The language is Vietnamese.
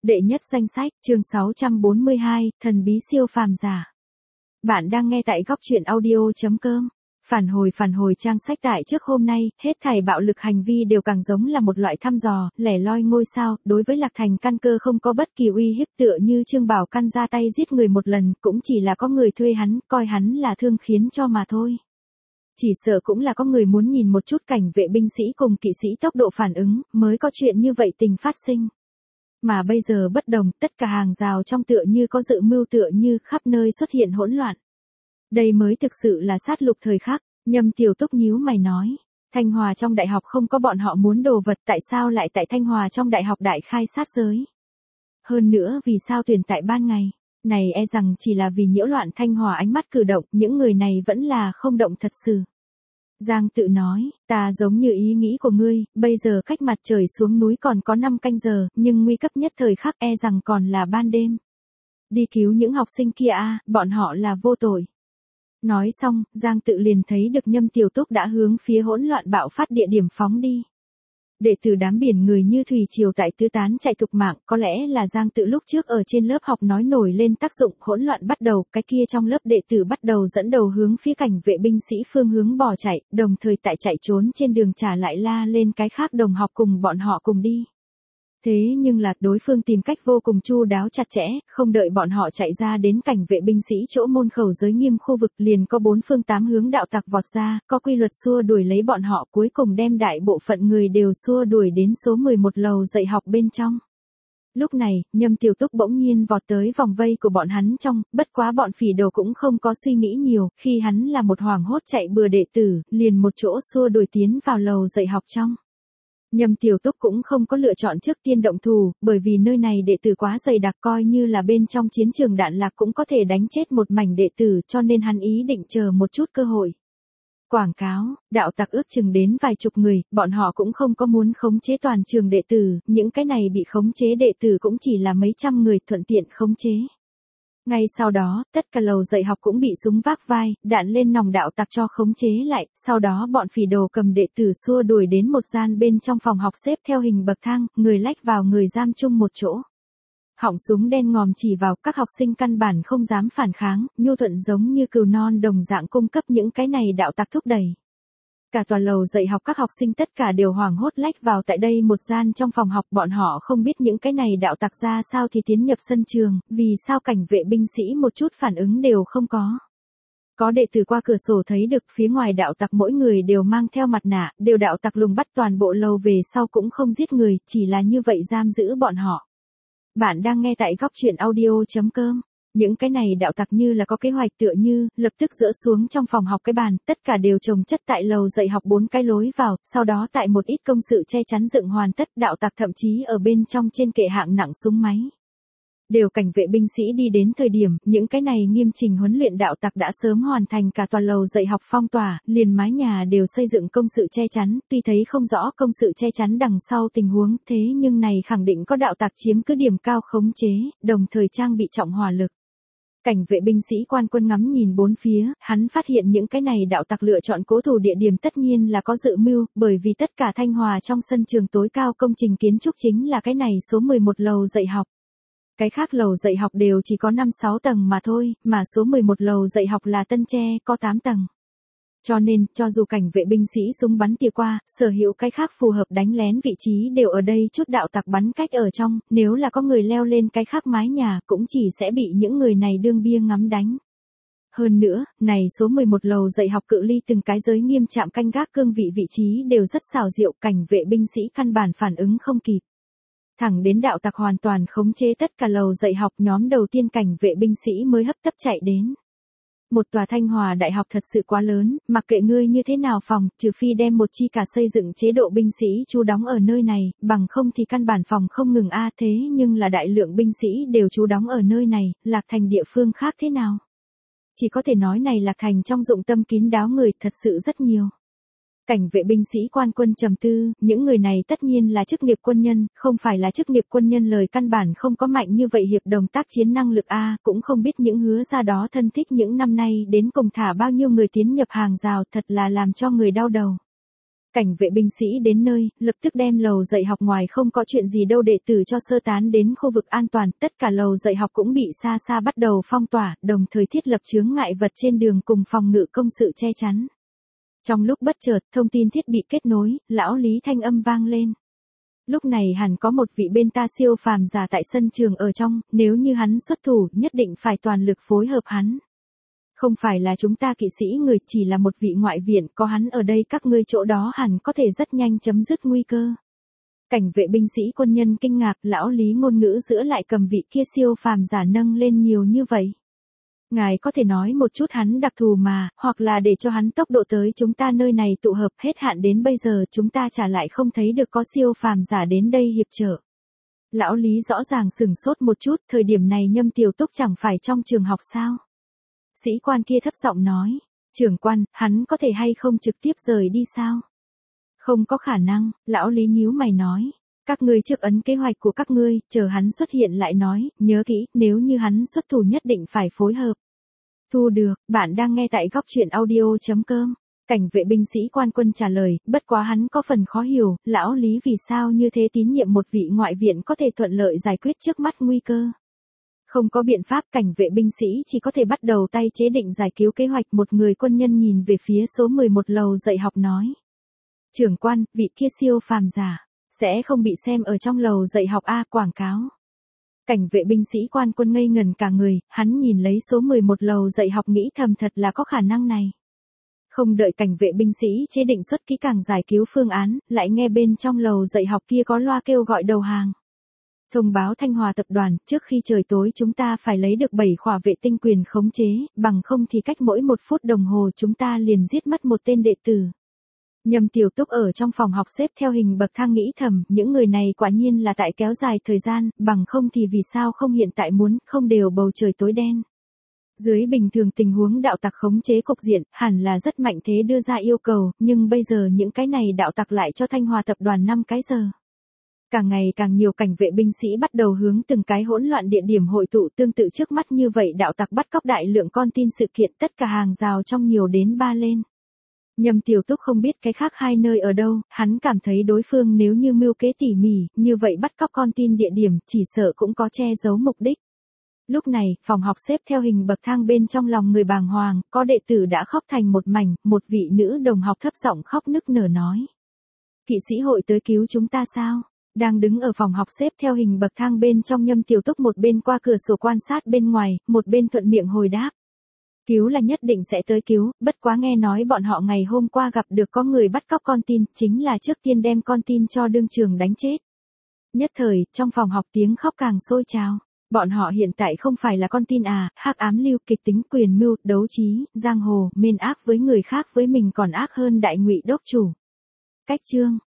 Đệ nhất danh sách, chương 642, thần bí siêu phàm giả. Bạn đang nghe tại góc truyện audio.com. Phản hồi trang sách tại trước hôm nay, hết thảy bạo lực hành vi đều càng giống là một loại thăm dò, lẻ loi ngôi sao, đối với Lạc Thành căn cơ không có bất kỳ uy hiếp, tựa như Trương Bảo Căn ra tay giết người một lần, cũng chỉ là có người thuê hắn, coi hắn là thương khiến cho mà thôi. Chỉ sợ cũng là có người muốn nhìn một chút cảnh vệ binh sĩ cùng kỵ sĩ tốc độ phản ứng, mới có chuyện như vậy tình phát sinh. Mà bây giờ bất đồng, tất cả hàng rào trong tựa như có dự mưu, tựa như khắp nơi xuất hiện hỗn loạn. Đây mới thực sự là sát lục thời khắc. Nhâm Tiểu Túc nhíu mày nói, Thanh Hòa trong đại học không có bọn họ muốn đồ vật, tại sao lại tại Thanh Hòa trong đại học đại khai sát giới? Hơn nữa vì sao tuyển tại ban ngày? Này e rằng chỉ là vì nhiễu loạn Thanh Hòa ánh mắt cử động, những người này vẫn là không động thật sự. Giang Tự nói, ta giống như ý nghĩ của ngươi, bây giờ cách mặt trời xuống núi còn có 5 canh giờ, nhưng nguy cấp nhất thời khắc e rằng còn là ban đêm. Đi cứu những học sinh kia a, bọn họ là vô tội. Nói xong, Giang Tự liền thấy được Nhâm Tiểu Túc đã hướng phía hỗn loạn bạo phát địa điểm phóng đi. Đệ tử đám biển người như thủy triều tại tứ tán chạy thục mạng, có lẽ là Giang Tự lúc trước ở trên lớp học nói nổi lên tác dụng, hỗn loạn bắt đầu, cái kia trong lớp đệ tử bắt đầu dẫn đầu hướng phía cảnh vệ binh sĩ phương hướng bỏ chạy, đồng thời tại chạy trốn trên đường trả lại la lên cái khác đồng học cùng bọn họ cùng đi. Thế nhưng là đối phương tìm cách vô cùng chu đáo chặt chẽ, không đợi bọn họ chạy ra đến cảnh vệ binh sĩ chỗ môn khẩu giới nghiêm khu vực liền có 4 phương 8 hướng đạo tặc vọt ra, có quy luật xua đuổi lấy bọn họ, cuối cùng đem đại bộ phận người đều xua đuổi đến số 11 lầu dạy học bên trong. Lúc này, Nhâm Tiểu Túc bỗng nhiên vọt tới vòng vây của bọn hắn trong, bất quá bọn phỉ đồ cũng không có suy nghĩ nhiều, khi hắn là một hoảng hốt chạy bừa đệ tử, liền một chỗ xua đuổi tiến vào lầu dạy học trong. Nhâm Tiểu Túc cũng không có lựa chọn trước tiên động thủ, bởi vì nơi này đệ tử quá dày đặc, coi như là bên trong chiến trường đạn lạc cũng có thể đánh chết một mảnh đệ tử, cho nên hắn ý định chờ một chút cơ hội. Quảng cáo, đạo tặc ước chừng đến vài chục người, bọn họ cũng không có muốn khống chế toàn trường đệ tử, những cái này bị khống chế đệ tử cũng chỉ là mấy trăm người, thuận tiện khống chế. Ngay sau đó, tất cả lầu dạy học cũng bị súng vác vai, đạn lên nòng đạo tặc cho khống chế lại, sau đó bọn phỉ đồ cầm đệ tử xua đuổi đến một gian bên trong phòng học xếp theo hình bậc thang, người lách vào người giam chung một chỗ. Họng súng đen ngòm chỉ vào, các học sinh căn bản không dám phản kháng, nhu thuận giống như cừu non đồng dạng cung cấp những cái này đạo tặc thúc đẩy. Cả tòa lầu dạy học các học sinh tất cả đều hoảng hốt lách vào tại đây một gian trong phòng học, bọn họ không biết những cái này đạo tặc ra sao thì tiến nhập sân trường, vì sao cảnh vệ binh sĩ một chút phản ứng đều không có. Có đệ tử qua cửa sổ thấy được phía ngoài đạo tặc mỗi người đều mang theo mặt nạ, đều đạo tặc lùng bắt toàn bộ lầu về sau cũng không giết người, chỉ là như vậy giam giữ bọn họ. Bạn đang nghe tại góc truyện audio.com. Những cái này đạo tặc như là có kế hoạch, tựa như, lập tức dỡ xuống trong phòng học cái bàn, tất cả đều chồng chất tại lầu dạy học 4 cái lối vào, sau đó tại một ít công sự che chắn dựng hoàn tất, đạo tặc thậm chí ở bên trong trên kệ hạng nặng súng máy. Đều cảnh vệ binh sĩ đi đến thời điểm, những cái này nghiêm chỉnh huấn luyện đạo tặc đã sớm hoàn thành cả tòa lầu dạy học phong tỏa, liền mái nhà đều xây dựng công sự che chắn, tuy thấy không rõ công sự che chắn đằng sau tình huống, thế nhưng này khẳng định có đạo tặc chiếm cứ điểm cao khống chế, đồng thời trang bị trọng hỏa lực. Cảnh vệ binh sĩ quan quân ngắm nhìn bốn phía, hắn phát hiện những cái này đạo tặc lựa chọn cố thủ địa điểm tất nhiên là có dự mưu, bởi vì tất cả Thanh Hòa trong sân trường tối cao công trình kiến trúc chính là cái này số 11 lầu dạy học. Cái khác lầu dạy học đều chỉ có 5-6 tầng mà thôi, mà số 11 lầu dạy học là tân tre, có 8 tầng. Cho nên, cho dù cảnh vệ binh sĩ súng bắn tỉa qua, sở hữu cái khác phù hợp đánh lén vị trí đều ở đây, chút đạo tặc bắn cách ở trong, nếu là có người leo lên cái khác mái nhà cũng chỉ sẽ bị những người này đương bia ngắm đánh. Hơn nữa, này số 11 lầu dạy học cự ly từng cái giới nghiêm trạm canh gác cương vị vị trí đều rất xảo diệu, cảnh vệ binh sĩ căn bản phản ứng không kịp. Thẳng đến đạo tặc hoàn toàn khống chế tất cả lầu dạy học, nhóm đầu tiên cảnh vệ binh sĩ mới hấp tấp chạy đến. Một tòa Thanh Hòa đại học thật sự quá lớn, mặc kệ ngươi như thế nào phòng, trừ phi đem một chi cả xây dựng chế độ binh sĩ trú đóng ở nơi này, bằng không thì căn bản phòng không ngừng thế nhưng là đại lượng binh sĩ đều trú đóng ở nơi này, Lạc Thành địa phương khác thế nào? Chỉ có thể nói này Lạc Thành trong dụng tâm kín đáo người thật sự rất nhiều. Cảnh vệ binh sĩ quan quân trầm tư, những người này tất nhiên là chức nghiệp quân nhân, không phải là chức nghiệp quân nhân lời căn bản không có mạnh như vậy hiệp đồng tác chiến năng lực cũng không biết những hứa ra đó thân thích những năm nay đến cùng thả bao nhiêu người tiến nhập hàng rào, thật là làm cho người đau đầu. Cảnh vệ binh sĩ đến nơi, lập tức đem lầu dạy học ngoài không có chuyện gì đâu đệ tử cho sơ tán đến khu vực an toàn, tất cả lầu dạy học cũng bị xa xa bắt đầu phong tỏa, đồng thời thiết lập chướng ngại vật trên đường cùng phòng ngự công sự che chắn. Trong lúc bất chợt, thông tin thiết bị kết nối, lão Lý thanh âm vang lên. Lúc này hẳn có một vị bên ta siêu phàm giả tại sân trường ở trong, nếu như hắn xuất thủ, nhất định phải toàn lực phối hợp hắn. Không phải là chúng ta kỵ sĩ người, chỉ là một vị ngoại viện, có hắn ở đây các ngươi chỗ đó hẳn có thể rất nhanh chấm dứt nguy cơ. Cảnh vệ binh sĩ quân nhân kinh ngạc, lão Lý ngôn ngữ giữa lại cầm vị kia siêu phàm giả nâng lên nhiều như vậy. Ngài có thể nói một chút hắn đặc thù mà, hoặc là để cho hắn tốc độ tới chúng ta nơi này tụ hợp, hết hạn đến bây giờ chúng ta trả lại không thấy được có siêu phàm giả đến đây hiệp trợ. Lão Lý rõ ràng sửng sốt một chút, thời điểm này Nhâm Tiểu Túc chẳng phải trong trường học sao? Sĩ quan kia thấp giọng nói, trưởng quan, hắn có thể hay không trực tiếp rời đi sao? Không có khả năng, lão Lý nhíu mày nói. Các ngươi trước ấn kế hoạch của các ngươi, chờ hắn xuất hiện lại nói, nhớ kỹ, nếu như hắn xuất thủ nhất định phải phối hợp. Thu được, bạn đang nghe tại góc truyện audio.com. Cảnh vệ binh sĩ quan quân trả lời, bất quá hắn có phần khó hiểu, lão Lý vì sao như thế tín nhiệm một vị ngoại viện có thể thuận lợi giải quyết trước mắt nguy cơ. Không có biện pháp, cảnh vệ binh sĩ chỉ có thể bắt đầu tay chế định giải cứu kế hoạch. Một người quân nhân nhìn về phía số 11 lầu dạy học nói. Trưởng quan, vị kia siêu phàm giả, sẽ không bị xem ở trong lầu dạy học A quảng cáo. Cảnh vệ binh sĩ quan quân ngây ngần cả người, hắn nhìn lấy số 11 lầu dạy học nghĩ thầm thật là có khả năng này. Không đợi cảnh vệ binh sĩ chế định xuất kỹ càng giải cứu phương án, lại nghe bên trong lầu dạy học kia có loa kêu gọi đầu hàng. Thông báo Thanh Hòa tập đoàn, trước khi trời tối chúng ta phải lấy được 7 khỏa vệ tinh quyền khống chế, bằng không thì cách mỗi 1 phút đồng hồ chúng ta liền giết mất một tên đệ tử. Nhâm Tiểu Túc ở trong phòng học xếp theo hình bậc thang nghĩ thầm, những người này quả nhiên là tại kéo dài thời gian, bằng không thì vì sao không hiện tại muốn, không đều bầu trời tối đen. Dưới bình thường tình huống đạo tặc khống chế cục diện, hẳn là rất mạnh thế đưa ra yêu cầu, nhưng bây giờ những cái này đạo tặc lại cho Thanh Hòa tập đoàn 5 cái giờ. Càng ngày càng nhiều cảnh vệ binh sĩ bắt đầu hướng từng cái hỗn loạn địa điểm hội tụ, tương tự trước mắt như vậy đạo tặc bắt cóc đại lượng con tin sự kiện, tất cả hàng rào trong nhiều đến 3 lên. Nhâm Tiểu Túc không biết cái khác hai nơi ở đâu, hắn cảm thấy đối phương nếu như mưu kế tỉ mỉ, như vậy bắt cóc con tin địa điểm, chỉ sợ cũng có che giấu mục đích. Lúc này, phòng học xếp theo hình bậc thang bên trong lòng người bàng hoàng, có đệ tử đã khóc thành một mảnh, một vị nữ đồng học thấp giọng khóc nức nở nói. Kỵ sĩ hội tới cứu chúng ta sao? Đang đứng ở phòng học xếp theo hình bậc thang bên trong Nhâm Tiểu Túc một bên qua cửa sổ quan sát bên ngoài, một bên thuận miệng hồi đáp. Cứu là nhất định sẽ tới cứu, bất quá nghe nói bọn họ ngày hôm qua gặp được có người bắt cóc con tin, chính là trước tiên đem con tin cho đương trường đánh chết. Nhất thời, trong phòng học tiếng khóc càng sôi trào. Bọn họ hiện tại không phải là con tin à, hắc ám lưu, kịch tính, quyền mưu, đấu trí, giang hồ, mên ác với người khác với mình còn ác hơn đại ngụy đốc chủ. Cách chương